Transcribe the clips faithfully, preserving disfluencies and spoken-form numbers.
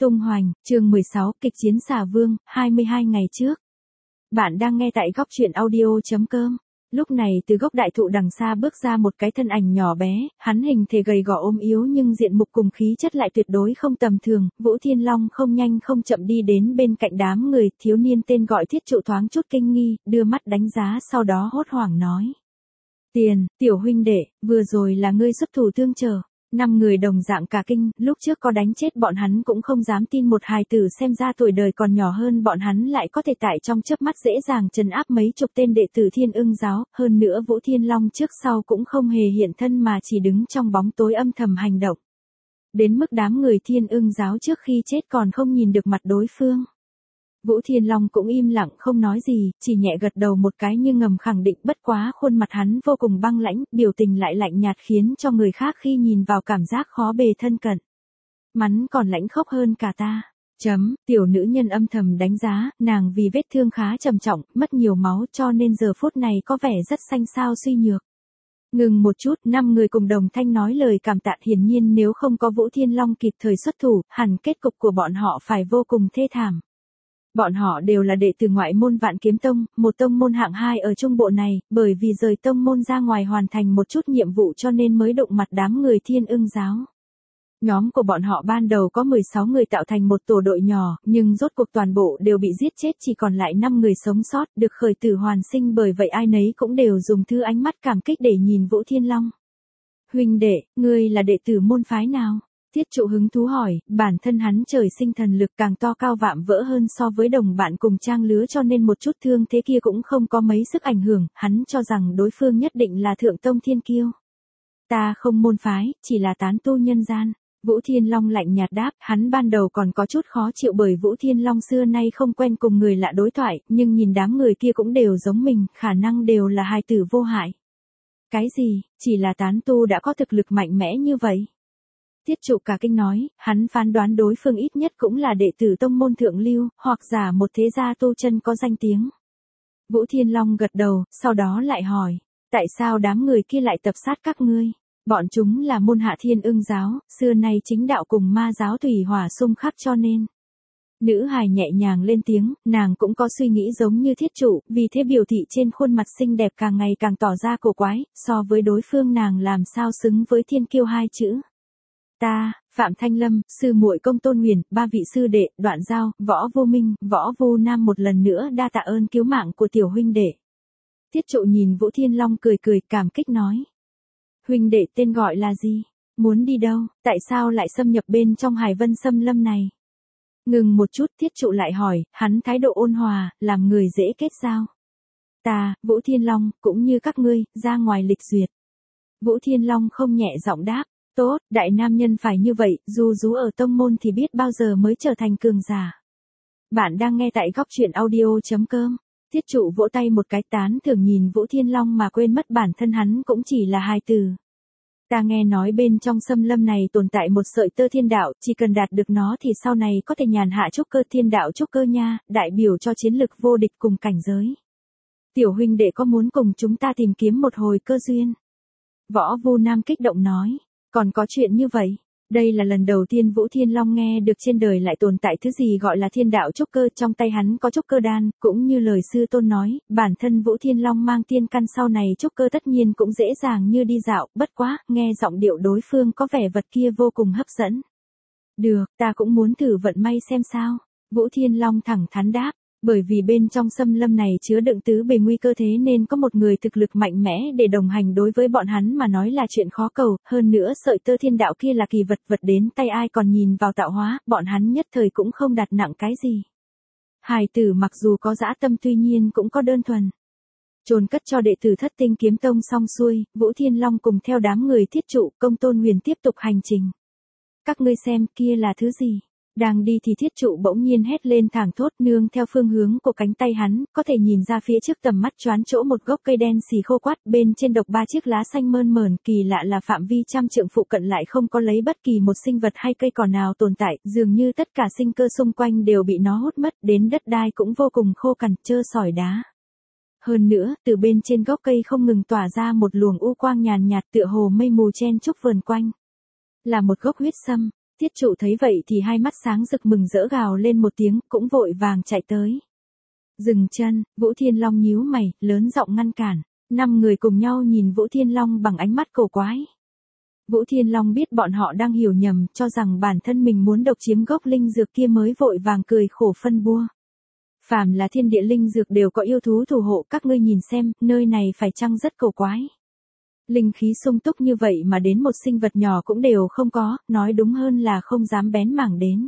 Tung hoành, chương mười sáu, kịch chiến xà vương, hai mươi hai ngày trước. Bạn đang nghe tại góc truyện audio.com. Lúc này từ gốc đại thụ đằng xa bước ra một cái thân ảnh nhỏ bé, hắn hình thể gầy gò ốm yếu nhưng diện mục cùng khí chất lại tuyệt đối không tầm thường. Vũ Thiên Long không nhanh không chậm đi đến bên cạnh đám người, thiếu niên tên gọi Thiết Trụ thoáng chút kinh nghi, đưa mắt đánh giá sau đó hốt hoảng nói. Tiền, tiểu huynh đệ, vừa rồi là ngươi xuất thủ tương trợ. Năm người đồng dạng cả kinh, lúc trước có đánh chết bọn hắn cũng không dám tin một hài tử xem ra tuổi đời còn nhỏ hơn bọn hắn lại có thể tại trong chớp mắt dễ dàng trấn áp mấy chục tên đệ tử Thiên Ưng giáo, hơn nữa Vũ Thiên Long trước sau cũng không hề hiện thân mà chỉ đứng trong bóng tối âm thầm hành động. Đến mức đám người Thiên Ưng giáo trước khi chết còn không nhìn được mặt đối phương. Vũ Thiên Long cũng im lặng không nói gì, chỉ nhẹ gật đầu một cái nhưng ngầm khẳng định bất quá khuôn mặt hắn vô cùng băng lãnh, biểu tình lại lạnh nhạt khiến cho người khác khi nhìn vào cảm giác khó bề thân cận. Mắn còn lãnh khốc hơn cả ta. Chấm, tiểu nữ nhân âm thầm đánh giá, nàng vì vết thương khá trầm trọng, mất nhiều máu cho nên giờ phút này có vẻ rất xanh xao suy nhược. Ngừng một chút, năm người cùng đồng thanh nói lời cảm tạ, hiển nhiên nếu không có Vũ Thiên Long kịp thời xuất thủ, hẳn kết cục của bọn họ phải vô cùng thê thảm. Bọn họ đều là đệ tử ngoại môn Vạn Kiếm Tông, một tông môn hạng hai ở trung bộ này, bởi vì rời tông môn ra ngoài hoàn thành một chút nhiệm vụ cho nên mới đụng mặt đám người Thiên Ưng giáo. Nhóm của bọn họ ban đầu có mười sáu người tạo thành một tổ đội nhỏ, nhưng rốt cuộc toàn bộ đều bị giết chết, chỉ còn lại năm người sống sót, được khởi tử hoàn sinh, bởi vậy ai nấy cũng đều dùng thứ ánh mắt cảm kích để nhìn Vũ Thiên Long. Huynh đệ, ngươi là đệ tử môn phái nào? Thiết Trụ hứng thú hỏi, bản thân hắn trời sinh thần lực càng to cao vạm vỡ hơn so với đồng bạn cùng trang lứa cho nên một chút thương thế kia cũng không có mấy sức ảnh hưởng, hắn cho rằng đối phương nhất định là thượng tông thiên kiêu. Ta không môn phái, chỉ là tán tu nhân gian. Vũ Thiên Long lạnh nhạt đáp, hắn ban đầu còn có chút khó chịu bởi Vũ Thiên Long xưa nay không quen cùng người lạ đối thoại, nhưng nhìn đám người kia cũng đều giống mình, khả năng đều là hài tử vô hại. Cái gì, chỉ là tán tu đã có thực lực mạnh mẽ như vậy? Thiết Trụ cả kinh nói, hắn phán đoán đối phương ít nhất cũng là đệ tử tông môn thượng lưu, hoặc giả một thế gia tu chân có danh tiếng. Vũ Thiên Long gật đầu, sau đó lại hỏi, tại sao đám người kia lại tập sát các ngươi? Bọn chúng là môn hạ Thiên Ưng giáo, xưa nay chính đạo cùng ma giáo thủy hỏa xung khắc cho nên. Nữ hài nhẹ nhàng lên tiếng, nàng cũng có suy nghĩ giống như Thiết Trụ, vì thế biểu thị trên khuôn mặt xinh đẹp càng ngày càng tỏ ra cổ quái, so với đối phương nàng làm sao xứng với thiên kiêu hai chữ. Ta, Phạm Thanh Lâm, sư muội Công Tôn Huyền, ba vị sư đệ, Đoạn Giao, Võ Vô Minh, Võ Vô Nam một lần nữa đa tạ ơn cứu mạng của tiểu huynh đệ. Thiết Trụ nhìn Vũ Thiên Long cười cười cảm kích nói. Huynh đệ tên gọi là gì? Muốn đi đâu? Tại sao lại xâm nhập bên trong Hải Vân Xâm Lâm này? Ngừng một chút, Thiết Trụ lại hỏi, hắn thái độ ôn hòa, làm người dễ kết giao. Ta, Vũ Thiên Long, cũng như các ngươi, ra ngoài lịch duyệt. Vũ Thiên Long không nhẹ giọng đáp. Tốt, đại nam nhân phải như vậy, dù rú ở tông môn thì biết bao giờ mới trở thành cường giả. Bạn đang nghe tại góc truyện audio.com. Thiết Trụ vỗ tay một cái tán thưởng nhìn Vũ Thiên Long mà quên mất bản thân hắn cũng chỉ là hài tử. Ta nghe nói bên trong xâm lâm này tồn tại một sợi tơ thiên đạo, chỉ cần đạt được nó thì sau này có thể nhàn hạ trúc cơ thiên đạo trúc cơ nha, đại biểu cho chiến lực vô địch cùng cảnh giới. Tiểu huynh đệ có muốn cùng chúng ta tìm kiếm một hồi cơ duyên? Võ Vô Nam kích động nói. Còn có chuyện như vậy, đây là lần đầu tiên Vũ Thiên Long nghe được trên đời lại tồn tại thứ gì gọi là thiên đạo trúc cơ, trong tay hắn có trúc cơ đan, cũng như lời sư tôn nói, bản thân Vũ Thiên Long mang tiên căn sau này trúc cơ tất nhiên cũng dễ dàng như đi dạo, bất quá, nghe giọng điệu đối phương có vẻ vật kia vô cùng hấp dẫn. Được, ta cũng muốn thử vận may xem sao, Vũ Thiên Long thẳng thắn đáp. Bởi vì bên trong xâm lâm này chứa đựng tứ bề nguy cơ thế nên có một người thực lực mạnh mẽ để đồng hành đối với bọn hắn mà nói là chuyện khó cầu, hơn nữa sợi tơ thiên đạo kia là kỳ vật vật đến tay ai còn nhìn vào tạo hóa, bọn hắn nhất thời cũng không đặt nặng cái gì. Hài tử mặc dù có dã tâm tuy nhiên cũng có đơn thuần. Chôn cất cho đệ tử Thất Tinh Kiếm Tông xong xuôi, Vũ Thiên Long cùng theo đám người Thiết Trụ, Công Tôn Huyền tiếp tục hành trình. Các ngươi xem kia là thứ gì? Đang đi thì Thiết Trụ bỗng nhiên hét lên thảng thốt, nương theo phương hướng của cánh tay hắn, có thể nhìn ra phía trước tầm mắt choán chỗ một gốc cây đen xì khô quắt, bên trên độc ba chiếc lá xanh mơn mởn, kỳ lạ là phạm vi trăm trượng phụ cận lại không có lấy bất kỳ một sinh vật hay cây cỏ nào tồn tại, dường như tất cả sinh cơ xung quanh đều bị nó hút mất, đến đất đai cũng vô cùng khô cằn, trơ sỏi đá. Hơn nữa, từ bên trên gốc cây không ngừng tỏa ra một luồng u quang nhàn nhạt tựa hồ mây mù chen chúc vườn quanh. Là một gốc huyết sâm. Tiết trụ thấy vậy thì hai mắt sáng rực mừng rỡ gào lên một tiếng, cũng vội vàng chạy tới. Dừng chân, Vũ Thiên Long nhíu mày, lớn giọng ngăn cản. Năm người cùng nhau nhìn Vũ Thiên Long bằng ánh mắt cổ quái. Vũ Thiên Long biết bọn họ đang hiểu nhầm, cho rằng bản thân mình muốn độc chiếm gốc linh dược kia mới vội vàng cười khổ phân bua. Phàm là thiên địa linh dược đều có yêu thú thủ hộ, các ngươi nhìn xem, nơi này phải chăng rất cổ quái. Linh khí sung túc như vậy mà đến một sinh vật nhỏ cũng đều không có, nói đúng hơn là không dám bén mảng đến.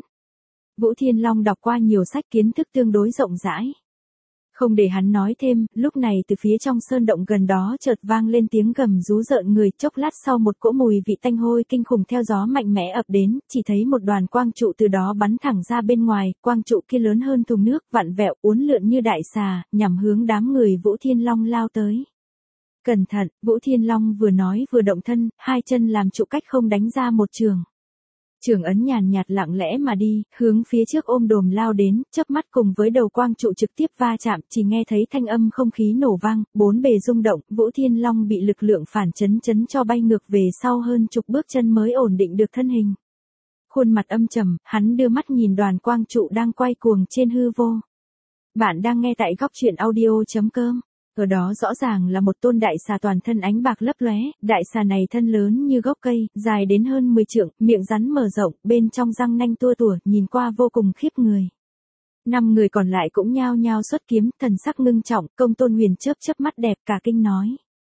Vũ Thiên Long đọc qua nhiều sách kiến thức tương đối rộng rãi. Không để hắn nói thêm, lúc này từ phía trong sơn động gần đó chợt vang lên tiếng gầm rú rợn người, chốc lát sau một cỗ mùi vị tanh hôi kinh khủng theo gió mạnh mẽ ập đến, chỉ thấy một đoàn quang trụ từ đó bắn thẳng ra bên ngoài, quang trụ kia lớn hơn thùng nước, vặn vẹo uốn lượn như đại xà, nhằm hướng đám người Vũ Thiên Long lao tới. Cẩn thận, Vũ Thiên Long vừa nói vừa động thân, hai chân làm trụ cách không đánh ra một trường. Trường ấn nhàn nhạt lặng lẽ mà đi, hướng phía trước ôm đồm lao đến, chớp mắt cùng với đầu quang trụ trực tiếp va chạm, chỉ nghe thấy thanh âm không khí nổ vang, bốn bề rung động, Vũ Thiên Long bị lực lượng phản chấn chấn cho bay ngược về sau hơn chục bước chân mới ổn định được thân hình. Khuôn mặt âm trầm, hắn đưa mắt nhìn đoàn quang trụ đang quay cuồng trên hư vô. Bạn đang nghe tại góc truyện audio chấm com. Ở đó rõ ràng là một tôn đại xà toàn thân ánh bạc lấp lóe, đại xà này thân lớn như gốc cây, dài đến hơn mười trượng, miệng rắn mở rộng, bên trong răng nanh tua tủa, nhìn qua vô cùng khiếp người. Năm người còn lại cũng nhao nhao xuất kiếm, thần sắc ngưng trọng, Công Tôn Huyền chớp chớp mắt đẹp cả kinh nói.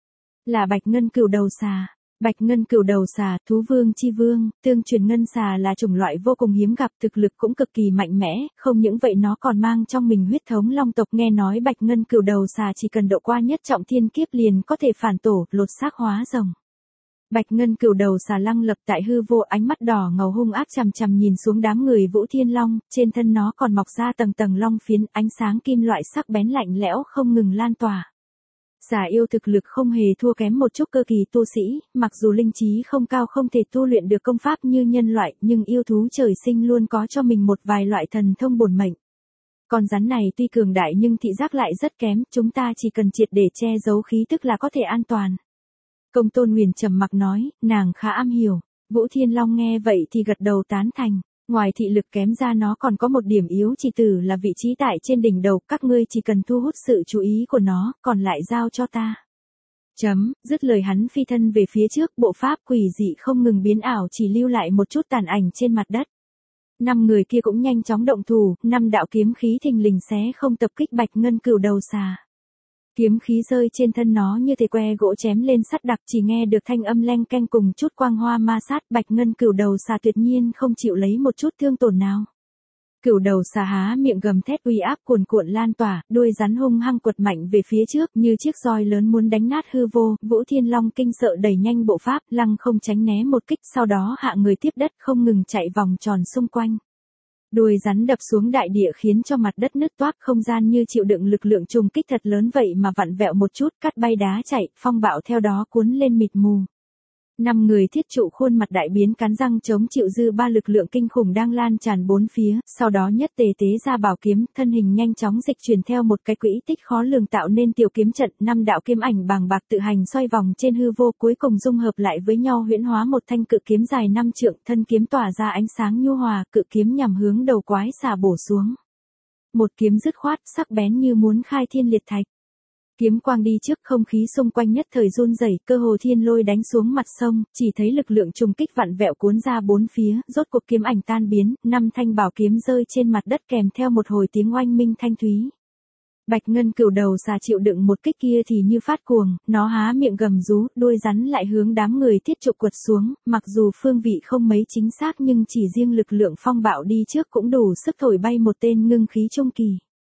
Là Bạch Ngân Cửu Đầu Xà. Bạch Ngân Cửu Đầu Xà, thú vương chi vương, tương truyền ngân xà là chủng loại vô cùng hiếm gặp, thực lực cũng cực kỳ mạnh mẽ, không những vậy nó còn mang trong mình huyết thống long tộc, nghe nói Bạch Ngân Cửu Đầu Xà chỉ cần độ qua nhất trọng thiên kiếp liền có thể phản tổ, lột xác hóa rồng. Bạch Ngân Cửu Đầu Xà lăng lập tại hư vô, ánh mắt đỏ ngầu hung ác chằm chằm nhìn xuống đám người Vũ Thiên Long, trên thân nó còn mọc ra tầng tầng long phiến, ánh sáng kim loại sắc bén lạnh lẽo không ngừng lan tỏa. Xà yêu thực lực không hề thua kém một chút cơ kỳ tu sĩ, mặc dù linh trí không cao không thể tu luyện được công pháp như nhân loại, nhưng yêu thú trời sinh luôn có cho mình một vài loại thần thông bổn mệnh. Con rắn này tuy cường đại nhưng thị giác lại rất kém, chúng ta chỉ cần triệt để che giấu khí tức là có thể an toàn. Công Tôn Huyền trầm mặc nói, nàng khá am hiểu. Vũ Thiên Long nghe vậy thì gật đầu tán thành. Ngoài thị lực kém ra nó còn có một điểm yếu chỉ tử là vị trí tại trên đỉnh đầu, các ngươi chỉ cần thu hút sự chú ý của nó, còn lại giao cho ta. Chấm, dứt lời hắn phi thân về phía trước, bộ pháp quỷ dị không ngừng biến ảo chỉ lưu lại một chút tàn ảnh trên mặt đất. Năm người kia cũng nhanh chóng động thủ, năm đạo kiếm khí thình lình xé không tập kích Bạch Ngân Cửu Đầu Xà. Kiếm khí rơi trên thân nó như thể que gỗ chém lên sắt đặc, chỉ nghe được thanh âm leng keng cùng chút quang hoa ma sát. Bạch Ngân Cửu Đầu Xà tuyệt nhiên không chịu lấy một chút thương tổn nào. Cửu đầu xà há miệng gầm thét uy áp cuồn cuộn lan tỏa, đuôi rắn hung hăng quật mạnh về phía trước như chiếc roi lớn muốn đánh nát hư vô. Vũ Thiên Long kinh sợ đẩy nhanh bộ pháp, lăng không tránh né một kích, sau đó hạ người tiếp đất không ngừng chạy vòng tròn xung quanh. Đuôi rắn đập xuống đại địa khiến cho mặt đất nứt toác, không gian như chịu đựng lực lượng trùng kích thật lớn vậy mà vặn vẹo một chút, cắt bay đá chạy, phong bạo theo đó cuốn lên mịt mù. Năm người thiết trụ khuôn mặt đại biến, cắn răng chống chịu dư ba lực lượng kinh khủng đang lan tràn bốn phía, sau đó nhất tề tế ra bảo kiếm, thân hình nhanh chóng dịch chuyển theo một cái quỹ tích khó lường tạo nên tiểu kiếm trận. Năm đạo kiếm ảnh bàng bạc tự hành xoay vòng trên hư vô, cuối cùng dung hợp lại với nhau huyễn hóa một thanh cự kiếm dài năm trượng, thân kiếm tỏa ra ánh sáng nhu hòa, cự kiếm nhằm hướng đầu quái xà bổ xuống. Một kiếm dứt khoát, sắc bén như muốn khai thiên liệt thạch. Kiếm quang đi trước, không khí xung quanh nhất thời run rẩy, cơ hồ thiên lôi đánh xuống mặt sông, chỉ thấy lực lượng trùng kích vặn vẹo cuốn ra bốn phía, rốt cuộc kiếm ảnh tan biến, năm thanh bảo kiếm rơi trên mặt đất kèm theo một hồi tiếng oanh minh thanh thúy. Bạch Ngân Cửu Đầu Xà chịu đựng một kích kia thì như phát cuồng, nó há miệng gầm rú, đuôi rắn lại hướng đám người thiết trụ quật xuống, mặc dù phương vị không mấy chính xác nhưng chỉ riêng lực lượng phong bạo đi trước cũng đủ sức thổi bay một tên ngưng khí trung kỳ.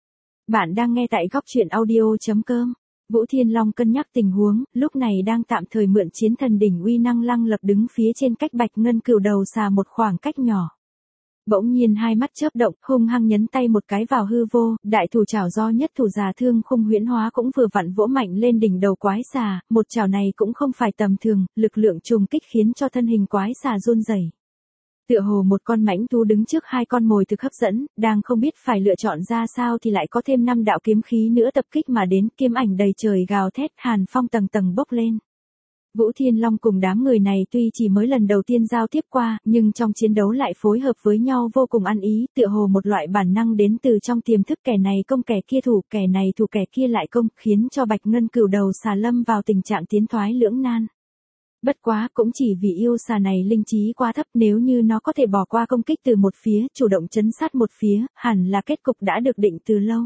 Bạn đang nghe tại góc truyện audio chấm com. Vũ Thiên Long cân nhắc tình huống, lúc này đang tạm thời mượn chiến thần đỉnh uy năng lăng lập đứng phía trên cách Bạch Ngân Cửu Đầu Xà một khoảng cách nhỏ. Bỗng nhiên hai mắt chớp động, hung hăng nhấn tay một cái vào hư vô, đại thủ chảo do nhất thủ già thương khung huyễn hóa cũng vừa vặn vỗ mạnh lên đỉnh đầu quái xà, một chảo này cũng không phải tầm thường, lực lượng trùng kích khiến cho thân hình quái xà run rẩy. Tựa hồ một con mãnh thú đứng trước hai con mồi thực hấp dẫn, đang không biết phải lựa chọn ra sao thì lại có thêm năm đạo kiếm khí nữa tập kích mà đến, kiếm ảnh đầy trời gào thét, hàn phong tầng tầng bốc lên. Vũ Thiên Long cùng đám người này tuy chỉ mới lần đầu tiên giao tiếp qua, nhưng trong chiến đấu lại phối hợp với nhau vô cùng ăn ý, tựa hồ một loại bản năng đến từ trong tiềm thức, kẻ này công kẻ kia thủ, kẻ này thủ kẻ kia lại công, khiến cho Bạch Ngân Cửu đầu xà lâm vào tình trạng tiến thoái lưỡng nan. Bất quá cũng chỉ vì yêu xà này linh trí quá thấp, nếu như nó có thể bỏ qua công kích từ một phía, chủ động trấn sát một phía, hẳn là kết cục đã được định từ lâu.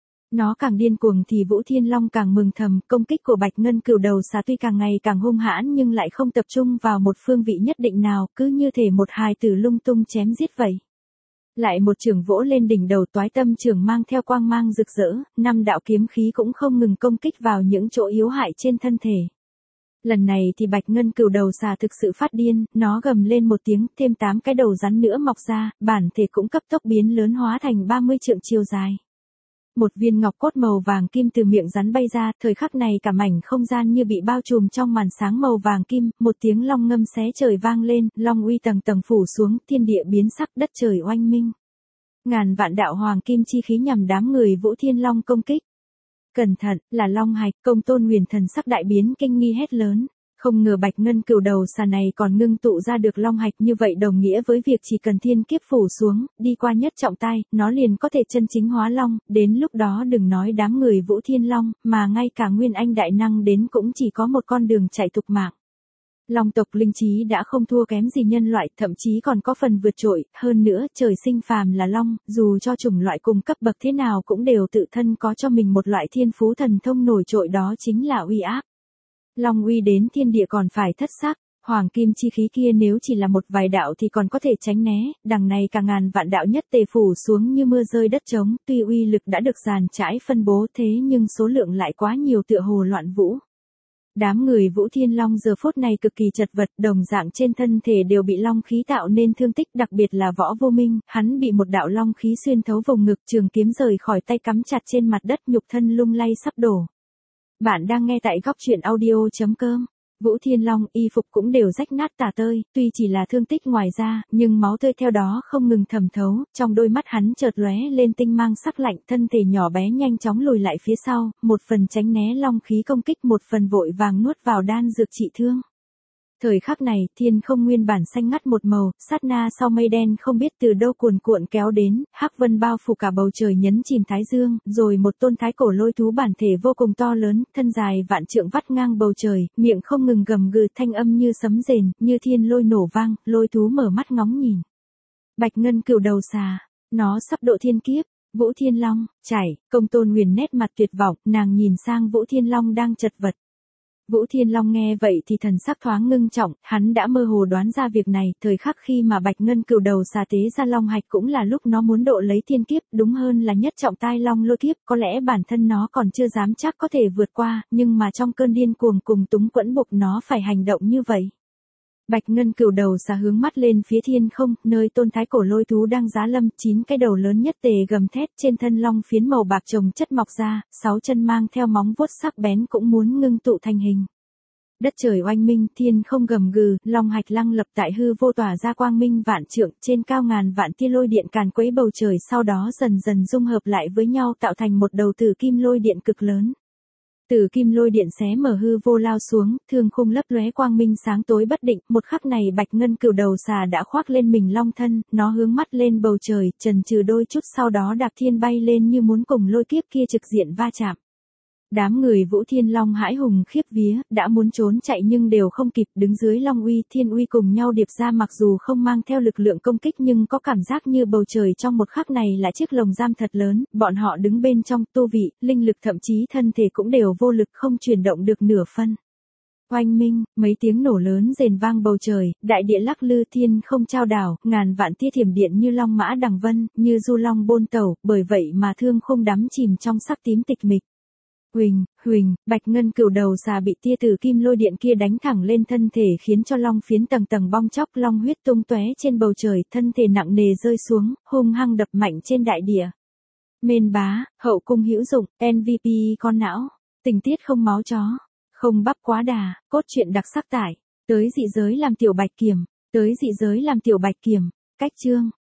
Nó càng điên cuồng thì Vũ Thiên Long càng mừng thầm, công kích của Bạch Ngân Cửu đầu xà tuy càng ngày càng hung hãn nhưng lại không tập trung vào một phương vị nhất định nào, cứ như thể một hài tử lung tung chém giết vậy. Lại một chưởng vỗ lên đỉnh đầu, toái tâm chưởng mang theo quang mang rực rỡ, năm đạo kiếm khí cũng không ngừng công kích vào những chỗ yếu hại trên thân thể. Lần này thì Bạch Ngân Cửu đầu xà thực sự phát điên, nó gầm lên một tiếng, thêm tám cái đầu rắn nữa mọc ra, bản thể cũng cấp tốc biến lớn hóa thành ba mươi trượng chiều dài. Một viên ngọc cốt màu vàng kim từ miệng rắn bay ra, thời khắc này cả mảnh không gian như bị bao trùm trong màn sáng màu vàng kim, một tiếng long ngâm xé trời vang lên, long uy tầng tầng phủ xuống, thiên địa biến sắc, đất trời oanh minh. Ngàn vạn đạo hoàng kim chi khí nhằm đám người Vũ Thiên Long công kích. Cẩn thận, là long hạch, Công Tôn Nguyền thần sắc đại biến kinh nghi hét lớn. Không ngờ Bạch Ngân Cửu đầu xà này còn ngưng tụ ra được long hạch, như vậy đồng nghĩa với việc chỉ cần thiên kiếp phủ xuống, đi qua nhất trọng tai, nó liền có thể chân chính hóa long, đến lúc đó đừng nói đám người Vũ Thiên Long, mà ngay cả Nguyên Anh đại năng đến cũng chỉ có một con đường chạy tục mạng. Long tộc linh trí đã không thua kém gì nhân loại, thậm chí còn có phần vượt trội, hơn nữa, trời sinh phàm là long, dù cho chủng loại cùng cấp bậc thế nào cũng đều tự thân có cho mình một loại thiên phú thần thông nổi trội, đó chính là uy áp. Long uy đến thiên địa còn phải thất sắc, hoàng kim chi khí kia nếu chỉ là một vài đạo thì còn có thể tránh né, đằng này cả ngàn vạn đạo nhất tề phủ xuống như mưa rơi đất trống, tuy uy lực đã được dàn trải phân bố thế nhưng số lượng lại quá nhiều, tựa hồ loạn vũ. Đám người Vũ Thiên Long giờ phút này cực kỳ chật vật, đồng dạng trên thân thể đều bị long khí tạo nên thương tích, đặc biệt là Võ Vô Minh, hắn bị một đạo long khí xuyên thấu vùng ngực, trường kiếm rời khỏi tay cắm chặt trên mặt đất, nhục thân lung lay sắp đổ. Bạn đang nghe tại góc truyện audio chấm com. Vũ Thiên Long y phục cũng đều rách nát tả tơi, tuy chỉ là thương tích ngoài da, nhưng máu tươi theo đó không ngừng thẩm thấu, trong đôi mắt hắn chợt lóe lên tinh mang sắc lạnh, thân thể nhỏ bé nhanh chóng lùi lại phía sau, một phần tránh né long khí công kích, một phần vội vàng nuốt vào đan dược trị thương. Thời khắc này, thiên không nguyên bản xanh ngắt một màu, sát na sau mây đen không biết từ đâu cuồn cuộn kéo đến, hắc vân bao phủ cả bầu trời nhấn chìm thái dương, rồi một tôn thái cổ lôi thú bản thể vô cùng to lớn, thân dài vạn trượng vắt ngang bầu trời, miệng không ngừng gầm gừ, thanh âm như sấm rền, như thiên lôi nổ vang, lôi thú mở mắt ngóng nhìn. Bạch Ngân Cửu đầu xà, nó sắp độ thiên kiếp. Vũ Thiên Long, chảy, Công Tôn Nguyền nét mặt tuyệt vọng, nàng nhìn sang Vũ Thiên Long đang chật vật. Vũ Thiên Long nghe vậy thì thần sắc thoáng ngưng trọng, hắn đã mơ hồ đoán ra việc này, thời khắc khi mà Bạch Ngân Cửu đầu xà tế ra long hạch cũng là lúc nó muốn độ lấy thiên kiếp, đúng hơn là nhất trọng tai long lôi kiếp, có lẽ bản thân nó còn chưa dám chắc có thể vượt qua, nhưng mà trong cơn điên cuồng cùng túng quẫn buộc nó phải hành động như vậy. Bạch Ngân Cửu đầu xà hướng mắt lên phía thiên không, nơi tôn thái cổ lôi thú đang giá lâm, chín cái đầu lớn nhất tề gầm thét, trên thân long phiến màu bạc chồng chất mọc ra, sáu chân mang theo móng vuốt sắc bén cũng muốn ngưng tụ thành hình. Đất trời oanh minh, thiên không gầm gừ, long hạch lăng lập tại hư vô tỏa ra quang minh vạn trượng, trên cao ngàn vạn tia lôi điện càn quấy bầu trời, sau đó dần dần dung hợp lại với nhau tạo thành một đầu tử kim lôi điện cực lớn. Tử kim lôi điện xé mở hư vô lao xuống, thương khung lấp lóe quang minh sáng tối bất định, một khắc này Bạch Ngân Cửu đầu xà đã khoác lên mình long thân, nó hướng mắt lên bầu trời, trần trừ đôi chút sau đó đạp thiên bay lên như muốn cùng lôi kiếp kia trực diện va chạm. Đám người Vũ Thiên Long hãi hùng khiếp vía, đã muốn trốn chạy nhưng đều không kịp, đứng dưới long uy, thiên uy cùng nhau điệp ra, mặc dù không mang theo lực lượng công kích nhưng có cảm giác như bầu trời trong một khắc này là chiếc lồng giam thật lớn, bọn họ đứng bên trong, tu vị, linh lực thậm chí thân thể cũng đều vô lực, không chuyển động được nửa phân. Oanh minh, mấy tiếng nổ lớn rền vang bầu trời, đại địa lắc lư, thiên không trao đảo, ngàn vạn tia thiểm điện như long mã đằng vân, như du long bôn tẩu, bởi vậy mà thương khung đắm chìm trong sắc tím tịch mịch. Huỳnh, huỳnh, Bạch Ngân Cửu đầu xà bị tia tử kim lôi điện kia đánh thẳng lên thân thể, khiến cho long phiến tầng tầng bong chóc, long huyết tung tóe trên bầu trời, thân thể nặng nề rơi xuống, hung hăng đập mạnh trên đại địa. Mên bá, hậu cung hữu dụng, em vê pê con não, tình tiết không máu chó, không bắp quá đà, cốt truyện đặc sắc tải, tới dị giới làm tiểu bạch kiểm, tới dị giới làm tiểu bạch kiểm, cách chương.